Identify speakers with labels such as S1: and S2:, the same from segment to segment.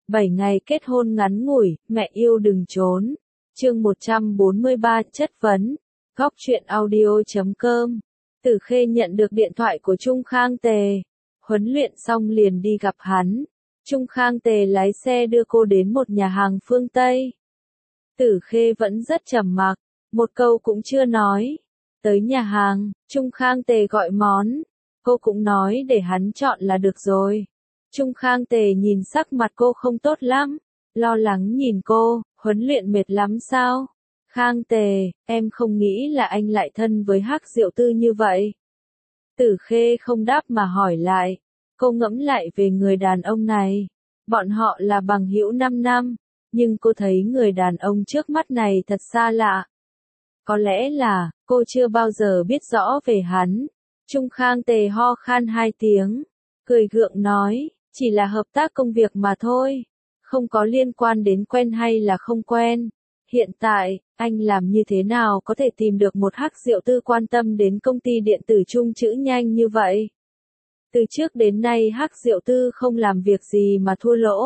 S1: 7 ngày kết hôn ngắn ngủi, mẹ yêu đừng trốn. Chương 143 chất vấn. Góc truyện audio.com. Tử Khê nhận được điện thoại của Trung Khang Tề. Huấn luyện xong liền đi gặp hắn. Trung Khang Tề lái xe đưa cô đến một nhà hàng phương Tây. Tử Khê vẫn rất trầm mặc, một câu cũng chưa nói. Tới nhà hàng, Trung Khang Tề gọi món. Cô cũng nói để hắn chọn là được rồi. Trung Khang Tề nhìn sắc mặt cô không tốt lắm, lo lắng nhìn cô, huấn luyện mệt lắm sao? Khang Tề, em không nghĩ là anh lại thân với Hắc Diệu Tư như vậy. Tử Khê không đáp mà hỏi lại, cô ngẫm lại về người đàn ông này. Bọn họ là bằng hữu 5 năm, nhưng cô thấy người đàn ông trước mắt này thật xa lạ. Có lẽ là, cô chưa bao giờ biết rõ về hắn. Trung Khang Tề ho khan 2 tiếng, cười gượng nói, chỉ là hợp tác công việc mà thôi, không có liên quan đến quen hay là không quen. Hiện tại, anh làm như thế nào có thể tìm được một Hắc Diệu Tư quan tâm đến công ty điện tử Trung Chữ nhanh như vậy? Từ trước đến nay Hắc Diệu Tư không làm việc gì mà thua lỗ.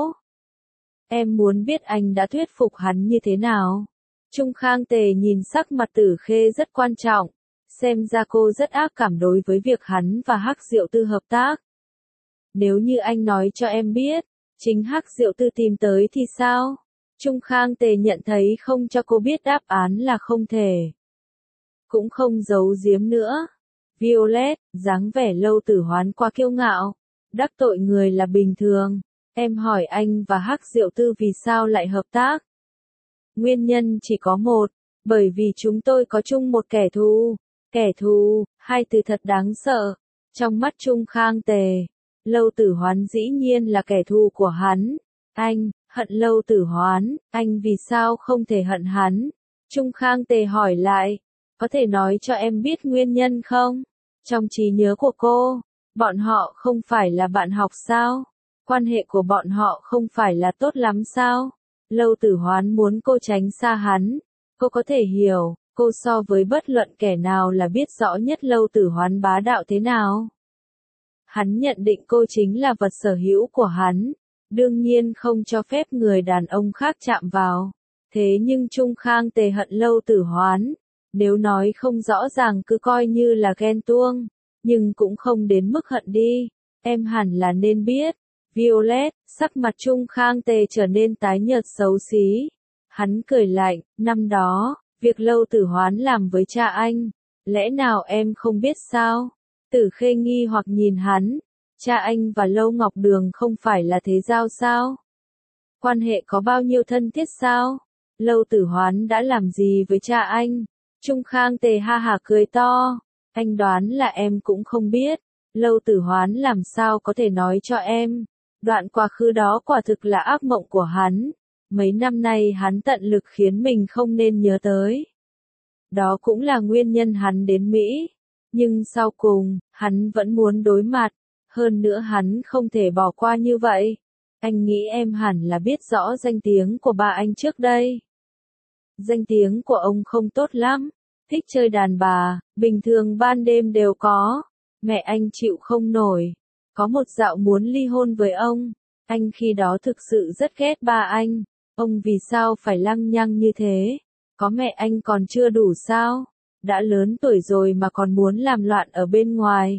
S1: Em muốn biết anh đã thuyết phục hắn như thế nào? Trung Khang Tề nhìn sắc mặt Tử Khê rất quan trọng, xem ra cô rất ác cảm đối với việc hắn và Hắc Diệu Tư hợp tác. Nếu như anh nói cho em biết, chính Hắc Diệu Tư tìm tới thì sao? Trung Khang Tề nhận thấy không cho cô biết đáp án là không thể. Cũng không giấu giếm nữa. Violet, dáng vẻ Lâu Tử Hoán quá kiêu ngạo, đắc tội người là bình thường. Em hỏi anh và Hắc Diệu Tư vì sao lại hợp tác? Nguyên nhân chỉ có một, bởi vì chúng tôi có chung một kẻ thù. Kẻ thù, hai từ thật đáng sợ. Trong mắt Trung Khang Tề, Lâu Tử Hoán dĩ nhiên là kẻ thù của hắn. Anh, hận Lâu Tử Hoán, anh vì sao không thể hận hắn? Trung Khang Tề hỏi lại, có thể nói cho em biết nguyên nhân không? Trong trí nhớ của cô, bọn họ không phải là bạn học sao? Quan hệ của bọn họ không phải là tốt lắm sao? Lâu Tử Hoán muốn cô tránh xa hắn. Cô có thể hiểu, cô so với bất luận kẻ nào là biết rõ nhất Lâu Tử Hoán bá đạo thế nào. Hắn nhận định cô chính là vật sở hữu của hắn, đương nhiên không cho phép người đàn ông khác chạm vào. Thế nhưng Trung Khang Tề hận Lâu Tử Hoán, nếu nói không rõ ràng cứ coi như là ghen tuông, nhưng cũng không đến mức hận đi. Em hẳn là nên biết. Violet, sắc mặt Trung Khang Tề trở nên tái nhợt xấu xí. Hắn cười lạnh, năm đó, việc Lâu Tử Hoán làm với cha anh, lẽ nào em không biết sao? Tử Khê nghi hoặc nhìn hắn, cha anh và Lâu Ngọc Đường không phải là thế giao sao? Quan hệ có bao nhiêu thân thiết sao? Lâu Tử Hoán đã làm gì với cha anh? Trung Khang Tề ha hả cười to, anh đoán là em cũng không biết. Lâu Tử Hoán làm sao có thể nói cho em? Đoạn quá khứ đó quả thực là ác mộng của hắn. Mấy năm nay hắn tận lực khiến mình không nên nhớ tới. Đó cũng là nguyên nhân hắn đến Mỹ. Nhưng sau cùng, hắn vẫn muốn đối mặt. Hơn nữa hắn không thể bỏ qua như vậy. Anh nghĩ em hẳn là biết rõ danh tiếng của ba anh trước đây. Danh tiếng của ông không tốt lắm. Thích chơi đàn bà, bình thường ban đêm đều có. Mẹ anh chịu không nổi. Có một dạo muốn ly hôn với ông. Anh khi đó thực sự rất ghét ba anh. Ông vì sao phải lăng nhăng như thế? Có mẹ anh còn chưa đủ sao? Đã lớn tuổi rồi mà còn muốn làm loạn ở bên ngoài.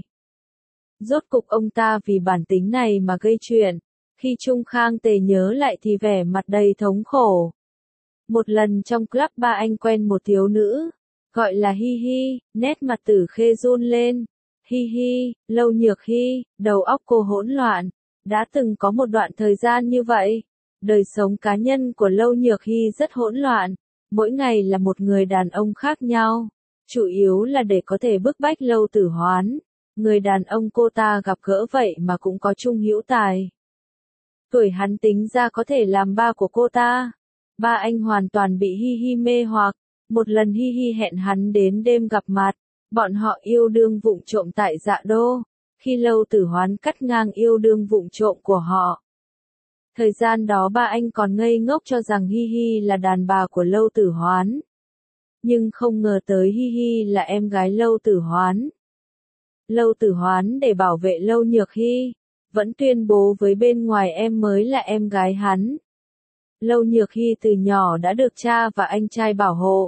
S1: Rốt cục ông ta vì bản tính này mà gây chuyện. Khi Trung Khang Tề nhớ lại thì vẻ mặt đầy thống khổ. Một lần trong club ba anh quen một thiếu nữ, gọi là Hi Hi, nét mặt Tử Khê run lên. Hi Hi, Lâu Nhược Hi, đầu óc cô hỗn loạn. Đã từng có một đoạn thời gian như vậy. Đời sống cá nhân của Lâu Nhược Hi rất hỗn loạn. Mỗi ngày là một người đàn ông khác nhau. Chủ yếu là để có thể bức bách Lâu Tử Hoán. Người đàn ông cô ta gặp gỡ vậy mà cũng có chung hữu tài. Tuổi hắn tính ra có thể làm ba của cô ta. Ba anh hoàn toàn bị Hi Hi mê hoặc. Một lần Hi Hi hẹn hắn đến đêm gặp mặt. Bọn họ yêu đương vụng trộm tại Dạ Đô. Khi Lâu Tử Hoán cắt ngang yêu đương vụng trộm của họ. Thời gian đó ba anh còn ngây ngốc cho rằng Hi Hi là đàn bà của Lâu Tử Hoán. Nhưng không ngờ tới Hi Hi là em gái Lâu Tử Hoán. Lâu Tử Hoán để bảo vệ Lâu Nhược Hi, vẫn tuyên bố với bên ngoài em mới là em gái hắn. Lâu Nhược Hy từ nhỏ đã được cha và anh trai bảo hộ.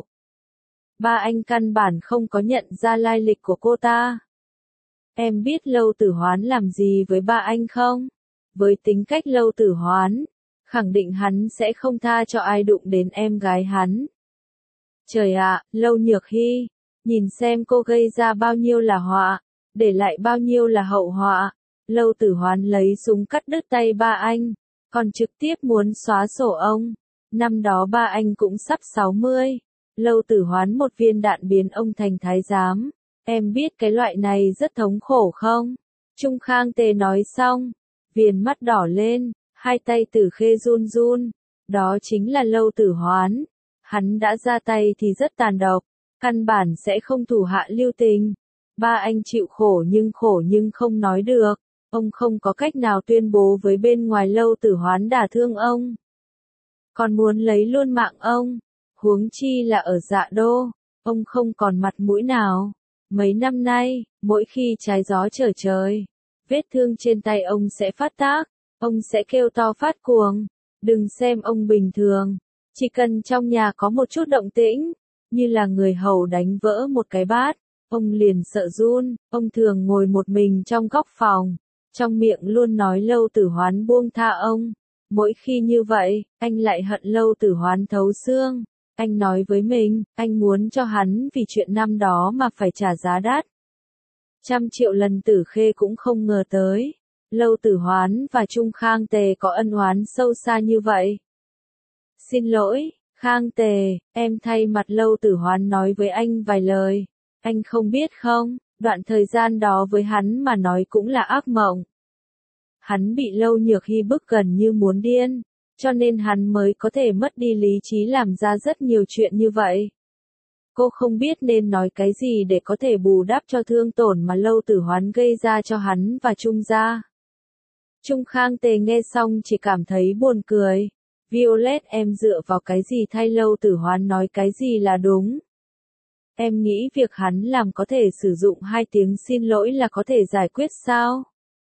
S1: Ba anh căn bản không có nhận ra lai lịch của cô ta. Em biết Lâu Tử Hoán làm gì với ba anh không? Với tính cách Lâu Tử Hoán, khẳng định hắn sẽ không tha cho ai đụng đến em gái hắn. Trời ạ, Lâu Nhược Hy, nhìn xem cô gây ra bao nhiêu là họa, để lại bao nhiêu là hậu họa. Lâu Tử Hoán lấy súng cắt đứt tay ba anh, còn trực tiếp muốn xóa sổ ông. Năm đó ba anh cũng sắp 60. Lâu Tử Hoán một viên đạn biến ông thành thái giám. Em biết cái loại này rất thống khổ không? Trung Khang Tề nói xong, viền mắt đỏ lên, hai tay Tử Khê run run. Đó chính là Lâu Tử Hoán. Hắn đã ra tay thì rất tàn độc, căn bản sẽ không thủ hạ lưu tình. Ba anh chịu khổ nhưng không nói được. Ông không có cách nào tuyên bố với bên ngoài Lâu Tử Hoán đả thương ông. Còn muốn lấy luôn mạng ông. Huống chi là ở Dạ Đô, ông không còn mặt mũi nào. Mấy năm nay, mỗi khi trái gió trở trời, vết thương trên tay ông sẽ phát tác, ông sẽ kêu to phát cuồng. Đừng xem ông bình thường, chỉ cần trong nhà có một chút động tĩnh, như là người hầu đánh vỡ một cái bát, ông liền sợ run. Ông thường ngồi một mình trong góc phòng, trong miệng luôn nói Lâu Tử Hoán buông tha ông. Mỗi khi như vậy, anh lại hận Lâu Tử Hoán thấu xương. Anh nói với mình, anh muốn cho hắn vì chuyện năm đó mà phải trả giá đắt. 100 triệu lần Tử Khê cũng không ngờ tới. Lâu Tử Hoán và Trung Khang Tề có ân oán sâu xa như vậy. Xin lỗi, Khang Tề, em thay mặt Lâu Tử Hoán nói với anh vài lời. Anh không biết không, đoạn thời gian đó với hắn mà nói cũng là ác mộng. Hắn bị Lâu Nhược Hy bức gần như muốn điên, cho nên hắn mới có thể mất đi lý trí làm ra rất nhiều chuyện như vậy. Cô không biết nên nói cái gì để có thể bù đắp cho thương tổn mà Lâu Tử Hoán gây ra cho hắn và Trung gia. Trung Khang Tề nghe xong chỉ cảm thấy buồn cười. Violet, em dựa vào cái gì thay Lâu Tử Hoán nói cái gì là đúng? Em nghĩ việc hắn làm có thể sử dụng 2 tiếng xin lỗi là có thể giải quyết sao?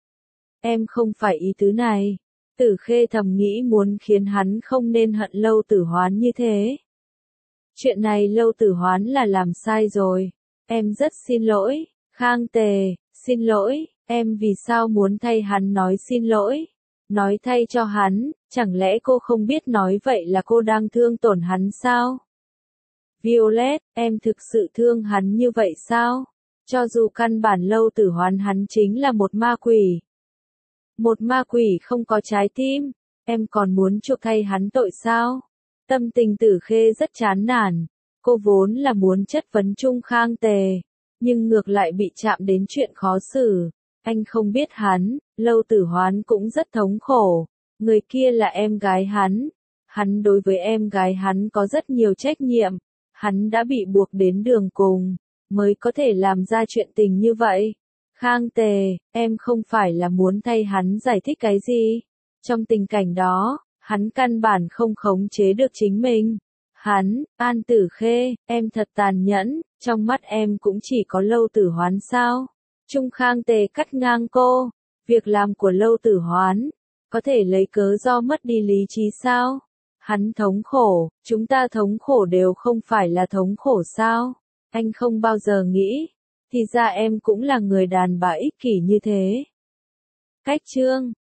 S1: Em không phải ý tứ này. Tử Khê thầm nghĩ muốn khiến hắn không nên hận Lâu Tử Hoán như thế. Chuyện này Lâu Tử Hoán là làm sai rồi. Em rất xin lỗi, Khang Tề, xin lỗi, em vì sao muốn thay hắn nói xin lỗi? Nói thay cho hắn, chẳng lẽ cô không biết nói vậy là cô đang thương tổn hắn sao? Violet, em thực sự thương hắn như vậy sao? Cho dù căn bản Lâu Tử Hoán hắn chính là một ma quỷ. Một ma quỷ không có trái tim, em còn muốn chuộc thay hắn tội sao? Tâm tình Tử Khê rất chán nản, cô vốn là muốn chất vấn Trung Khang Tề, nhưng ngược lại bị chạm đến chuyện khó xử. Anh không biết hắn, Lâu Tử Hoán cũng rất thống khổ, người kia là em gái hắn đối với em gái hắn có rất nhiều trách nhiệm, hắn đã bị buộc đến đường cùng, mới có thể làm ra chuyện tình như vậy. Khang Tề, em không phải là muốn thay hắn giải thích cái gì. Trong tình cảnh đó, hắn căn bản không khống chế được chính mình. An Tử Khê, em thật tàn nhẫn, trong mắt em cũng chỉ có Lâu Tử Hoán sao? Trung Khang Tề cắt ngang cô, việc làm của Lâu Tử Hoán, có thể lấy cớ do mất đi lý trí sao? Hắn thống khổ, chúng ta thống khổ đều không phải là thống khổ sao? Anh không bao giờ nghĩ, thì ra em cũng là người đàn bà ích kỷ như thế. Cách chương